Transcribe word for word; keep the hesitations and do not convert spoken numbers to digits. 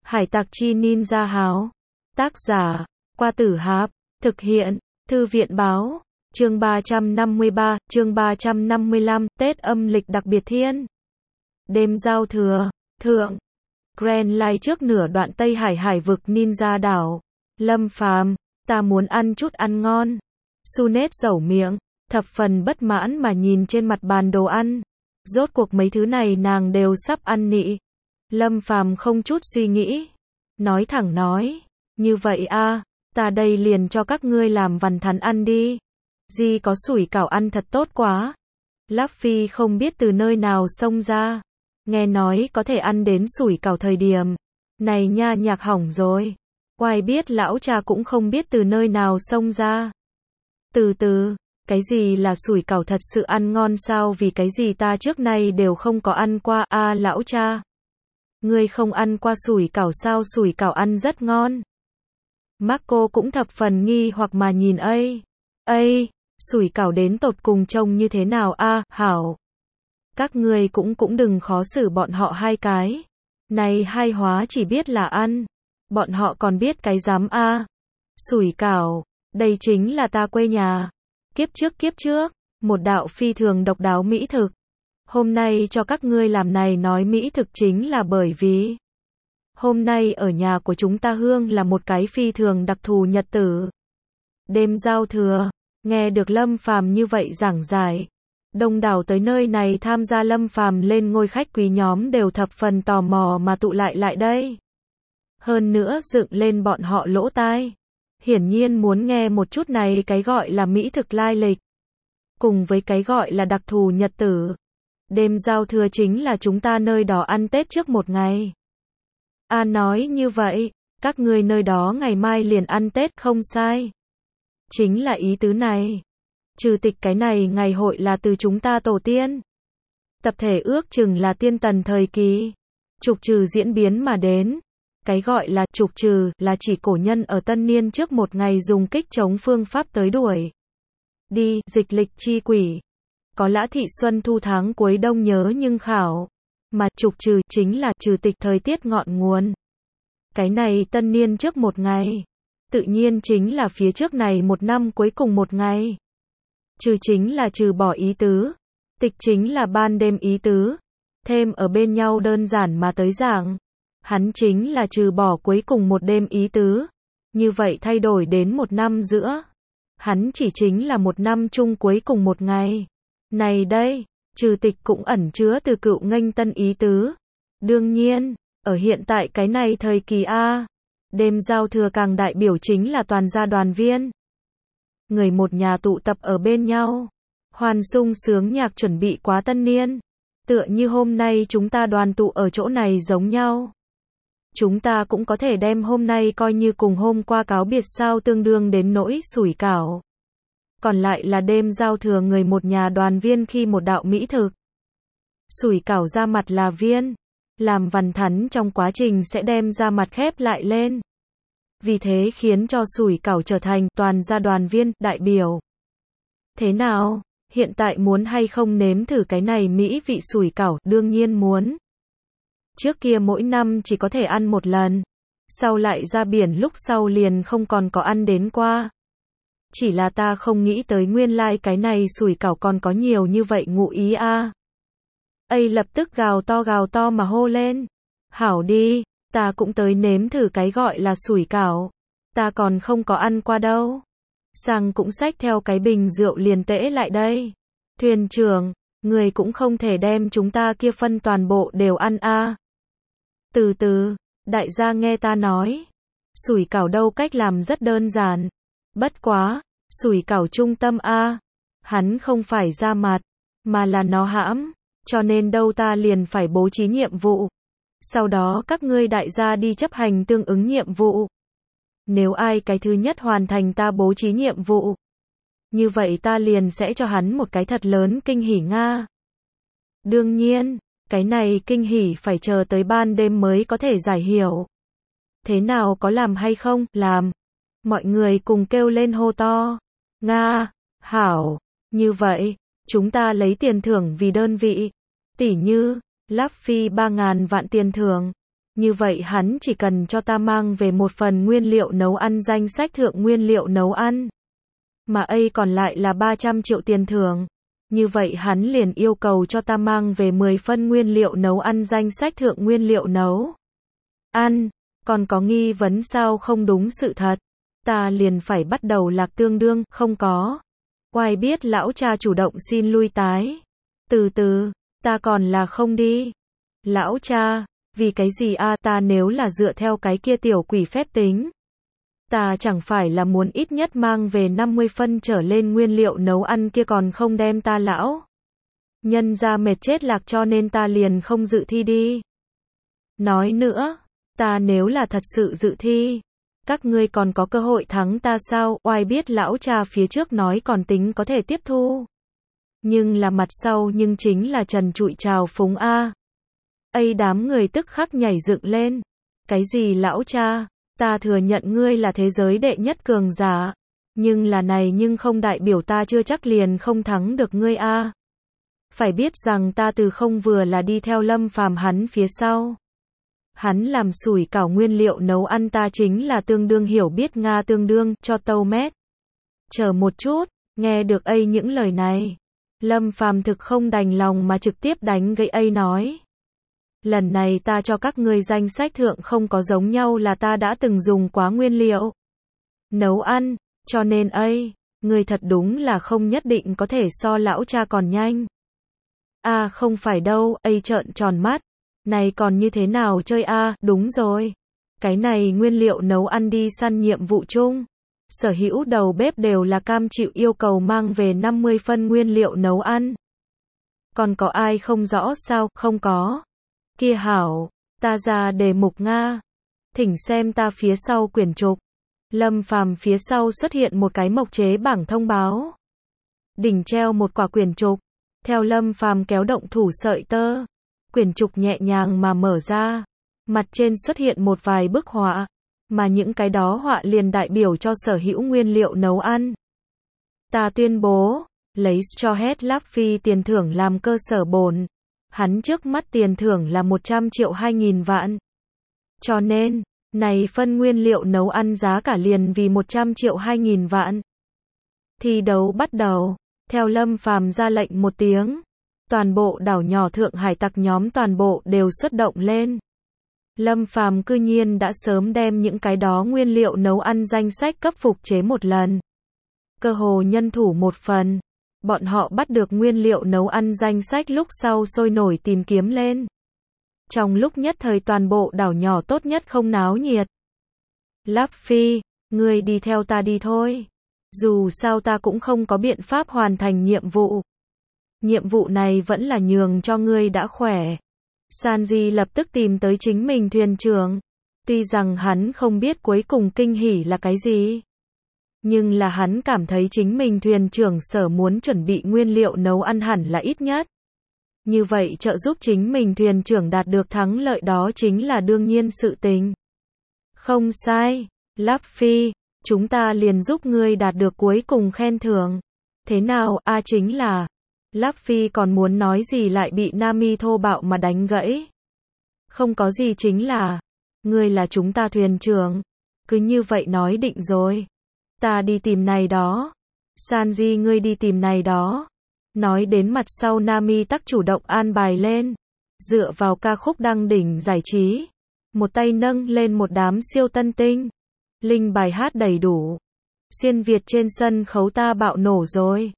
Hải tặc chi ninja háo. Tác giả, Qua Tử Háp. Thực hiện, Thư viện báo. Chương ba trăm năm mươi ba, chương ba trăm năm mươi lăm, Tết âm lịch đặc biệt thiên. Đêm giao thừa, thượng. Grand Line trước nửa đoạn Tây Hải hải vực ninja đảo. Lâm Phàm, ta muốn ăn chút ăn ngon. Sunet dẩu miệng, thập phần bất mãn mà nhìn trên mặt bàn đồ ăn. Rốt cuộc mấy thứ này nàng đều sắp ăn nị. Lâm Phàm không chút suy nghĩ. Nói thẳng nói, như vậy a, ta đây liền cho các ngươi làm vằn thắn ăn đi. Di có sủi cảo ăn thật tốt quá. Láp Phi không biết từ nơi nào xông ra. Nghe nói có thể ăn đến sủi cảo thời điểm. Này nha, nhạc hỏng rồi. Oai biết lão cha cũng không biết từ nơi nào xông ra. Từ từ, cái gì là sủi cảo thật sự ăn ngon sao, vì cái gì ta trước nay đều không có ăn qua a à, lão cha. Ngươi không ăn qua sủi cảo sao, sủi cảo ăn rất ngon. Marco cũng thập phần nghi hoặc mà nhìn ấy. Ây, sủi cảo đến tột cùng trông như thế nào a à, hảo. Các ngươi cũng cũng đừng khó xử bọn họ hai cái. Này hai hóa chỉ biết là ăn. Bọn họ còn biết cái dám a à. Sủi cảo, đây chính là ta quê nhà. Kiếp trước kiếp trước, một đạo phi thường độc đáo mỹ thực. Hôm nay cho các ngươi làm này nói mỹ thực chính là bởi vì hôm nay ở nhà của chúng ta hương là một cái phi thường đặc thù nhật tử. Đêm giao thừa, nghe được Lâm Phàm như vậy giảng giải. Đông đảo tới nơi này tham gia Lâm Phàm lên ngôi khách quý nhóm đều thập phần tò mò mà tụ lại lại đây. Hơn nữa dựng lên bọn họ lỗ tai. Hiển nhiên muốn nghe một chút này cái gọi là mỹ thực lai lịch. Cùng với cái gọi là đặc thù nhật tử. Đêm giao thừa chính là chúng ta nơi đó ăn Tết trước một ngày. A nói như vậy, các ngươi nơi đó ngày mai liền ăn Tết không sai. Chính là ý tứ này. Trừ tịch cái này ngày hội là từ chúng ta tổ tiên. Tập thể ước chừng là tiên tần thời kỳ. Trục trừ diễn biến mà đến. Cái gọi là trục trừ là chỉ cổ nhân ở tân niên trước một ngày dùng kích chống phương pháp tới đuổi. Đi, dịch lịch chi quỷ. Có lã thị xuân thu tháng cuối đông nhớ nhưng khảo. Mà trục trừ chính là trừ tịch thời tiết ngọn nguồn. Cái này tân niên trước một ngày. Tự nhiên chính là phía trước này một năm cuối cùng một ngày. Trừ chính là trừ bỏ ý tứ. Tịch chính là ban đêm ý tứ. Thêm ở bên nhau đơn giản mà tới giảng. Hắn chính là trừ bỏ cuối cùng một đêm ý tứ. Như vậy thay đổi đến một năm giữa. Hắn chỉ chính là một năm chung cuối cùng một ngày. Này đây, trừ tịch cũng ẩn chứa từ cựu nghênh tân ý tứ. Đương nhiên, ở hiện tại cái này thời kỳ A, đêm giao thừa càng đại biểu chính là toàn gia đoàn viên. Người một nhà tụ tập ở bên nhau. Hoan sung sướng nhạc chuẩn bị quá tân niên. Tựa như hôm nay chúng ta đoàn tụ ở chỗ này giống nhau. Chúng ta cũng có thể đem hôm nay coi như cùng hôm qua cáo biệt sao, tương đương đến nỗi sủi cảo. Còn lại là đêm giao thừa người một nhà đoàn viên khi một đạo mỹ thực. Sủi cảo ra mặt là viên. Làm vằn thắn trong quá trình sẽ đem ra mặt khép lại lên. Vì thế khiến cho sủi cảo trở thành toàn gia đoàn viên, đại biểu. Thế nào, hiện tại muốn hay không nếm thử cái này mỹ vị sủi cảo? Đương nhiên muốn. Trước kia mỗi năm chỉ có thể ăn một lần. Sau lại ra biển lúc sau liền không còn có ăn đến qua. Chỉ là ta không nghĩ tới nguyên lai like cái này sủi cảo còn có nhiều như vậy ngụ ý a. À. Ây lập tức gào to gào to mà hô lên. Hảo đi, ta cũng tới nếm thử cái gọi là sủi cảo. Ta còn không có ăn qua đâu. Sang cũng xách theo cái bình rượu liền tễ lại đây. Thuyền trưởng, người cũng không thể đem chúng ta kia phân toàn bộ đều ăn a. À. Từ từ, đại gia nghe ta nói. Sủi cảo đâu cách làm rất đơn giản. Bất quá, sủi cảo trung tâm a, à. Hắn không phải ra mặt, mà là nó hãm. Cho nên đâu ta liền phải bố trí nhiệm vụ. Sau đó các ngươi đại gia đi chấp hành tương ứng nhiệm vụ. Nếu ai cái thứ nhất hoàn thành ta bố trí nhiệm vụ, như vậy ta liền sẽ cho hắn một cái thật lớn kinh hỉ Nga. Đương nhiên, cái này kinh hỉ phải chờ tới ban đêm mới có thể giải hiểu. Thế nào, có làm hay không? Làm. Mọi người cùng kêu lên hô to. Nga, hảo, như vậy, chúng ta lấy tiền thưởng vì đơn vị. Tỷ như, Láp Phi ba ngàn vạn tiền thưởng. Như vậy hắn chỉ cần cho ta mang về một phần nguyên liệu nấu ăn danh sách thượng nguyên liệu nấu ăn. Mà ấy còn lại là ba trăm triệu tiền thưởng. Như vậy hắn liền yêu cầu cho ta mang về mười phân nguyên liệu nấu ăn danh sách thượng nguyên liệu nấu ăn. Còn có nghi vấn sao không đúng sự thật? Ta liền phải bắt đầu lạc tương đương, không có. Oai biết lão cha chủ động xin lui tái. Từ từ, ta còn là không đi. Lão cha, vì cái gì a ta nếu là dựa theo cái kia tiểu quỷ phép tính. Ta chẳng phải là muốn ít nhất mang về năm mươi phân trở lên nguyên liệu nấu ăn kia còn không đem ta lão. Nhân ra mệt chết lạc cho nên ta liền không dự thi đi. Nói nữa, ta nếu là thật sự dự thi, các ngươi còn có cơ hội thắng ta sao? Oai biết lão cha phía trước nói còn tính có thể tiếp thu. Nhưng là mặt sau nhưng chính là trần trụi trào phúng a. Ây đám người tức khắc nhảy dựng lên. Cái gì lão cha? Ta thừa nhận ngươi là thế giới đệ nhất cường giả. Nhưng là này nhưng không đại biểu ta chưa chắc liền không thắng được ngươi a. Phải biết rằng ta từ không vừa là đi theo Lâm Phàm hắn phía sau. Hắn làm sủi cảo nguyên liệu nấu ăn ta chính là tương đương hiểu biết Nga tương đương cho tâu mét. Chờ một chút, nghe được ấy những lời này. Lâm Phàm thực không đành lòng mà trực tiếp đánh gậy ấy nói. Lần này ta cho các ngươi danh sách thượng không có giống nhau là ta đã từng dùng quá nguyên liệu nấu ăn, cho nên ấy, ngươi thật đúng là không nhất định có thể so lão cha còn nhanh. À không phải đâu, ấy trợn tròn mắt. Này còn như thế nào chơi a à? Đúng rồi. Cái này nguyên liệu nấu ăn đi săn nhiệm vụ chung. Sở hữu đầu bếp đều là cam chịu yêu cầu mang về năm mươi phân nguyên liệu nấu ăn. Còn có ai không rõ sao? Không có. Kia hảo, ta ra đề mục Nga. Thỉnh xem ta phía sau quyển trục. Lâm Phàm phía sau xuất hiện một cái mộc chế bảng thông báo. Đỉnh treo một quả quyển trục. Theo Lâm Phàm kéo động thủ sợi tơ. Quyển trục nhẹ nhàng mà mở ra. Mặt trên xuất hiện một vài bức họa. Mà những cái đó họa liền đại biểu cho sở hữu nguyên liệu nấu ăn. Ta tuyên bố, lấy Straw Hat Laffy tiền thưởng làm cơ sở bổn. Hắn trước mắt tiền thưởng là một trăm triệu hai nghìn vạn. Cho nên, này phân nguyên liệu nấu ăn giá cả liền vì một trăm triệu hai nghìn vạn. Thi đấu bắt đầu. Theo Lâm Phàm ra lệnh một tiếng. Toàn bộ đảo nhỏ Thượng Hải tặc nhóm toàn bộ đều xuất động lên. Lâm Phàm cư nhiên đã sớm đem những cái đó nguyên liệu nấu ăn danh sách cấp phục chế một lần. Cơ hồ nhân thủ một phần. Bọn họ bắt được nguyên liệu nấu ăn danh sách lúc sau sôi nổi tìm kiếm lên. Trong lúc nhất thời toàn bộ đảo nhỏ tốt nhất không náo nhiệt. Laffy, ngươi đi theo ta đi thôi. Dù sao ta cũng không có biện pháp hoàn thành nhiệm vụ. Nhiệm vụ này vẫn là nhường cho ngươi đã khỏe. Sanji lập tức tìm tới chính mình thuyền trưởng. Tuy rằng hắn không biết cuối cùng kinh hỉ là cái gì. Nhưng là hắn cảm thấy chính mình thuyền trưởng sở muốn chuẩn bị nguyên liệu nấu ăn hẳn là ít nhất. Như vậy trợ giúp chính mình thuyền trưởng đạt được thắng lợi đó chính là đương nhiên sự tình. Không sai, Laffy, chúng ta liền giúp ngươi đạt được cuối cùng khen thưởng. Thế nào, a à, chính là... Laffy còn muốn nói gì lại bị Nami thô bạo mà đánh gãy. Không có gì chính là, ngươi là chúng ta thuyền trưởng. Cứ như vậy nói định rồi. Ta đi tìm này đó. Sanji ngươi đi tìm này đó. Nói đến mặt sau Nami tắc chủ động an bài lên. Dựa vào ca khúc đăng đỉnh giải trí. Một tay nâng lên một đám siêu tân tinh. Linh bài hát đầy đủ. Xuyên Việt trên sân khấu ta bạo nổ rồi.